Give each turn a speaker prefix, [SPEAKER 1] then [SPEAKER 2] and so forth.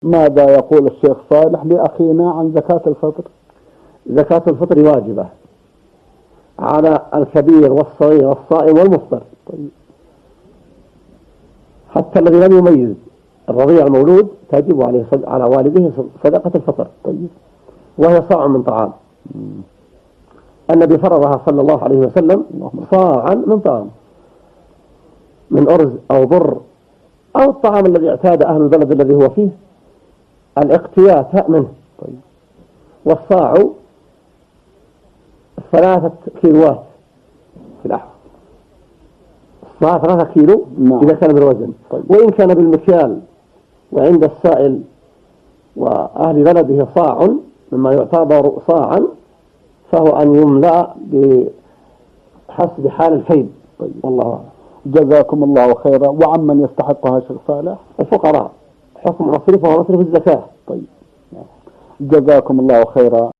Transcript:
[SPEAKER 1] ماذا يقول الشيخ صالح لأخينا عن زكاة الفطر؟
[SPEAKER 2] زكاة الفطر واجبة على الكبير والصغير والصائم والمفطر. طيب. حتى الذي لم يميز الرضيع المولود تجب عليه على والده صدقة الفطر. طيب. وهي صاع من طعام. النبي فرضها صلى الله عليه وسلم صاعا من طعام، من أرز أو بر أو الطعام الذي اعتاد أهل البلد الذي هو فيه الاقتيات منه. طيب. والصاع 3 كيلوات في الأحوال، الصاع 3 كيلو إذا كان بالوزن. طيب. وإن كان بالمكيال وعند السائل وأهل بلده صاع مما يعتبر صاعا فهو أن يملأ بحسب حال الكيد. طيب. والله أعلم.
[SPEAKER 1] جزاكم الله خيرا. وعمن يستحقها شيخ صالح؟
[SPEAKER 2] الفقراء، حكم مصرفها ومصرف الزكاة.
[SPEAKER 1] طيب. جزاكم الله خيرا.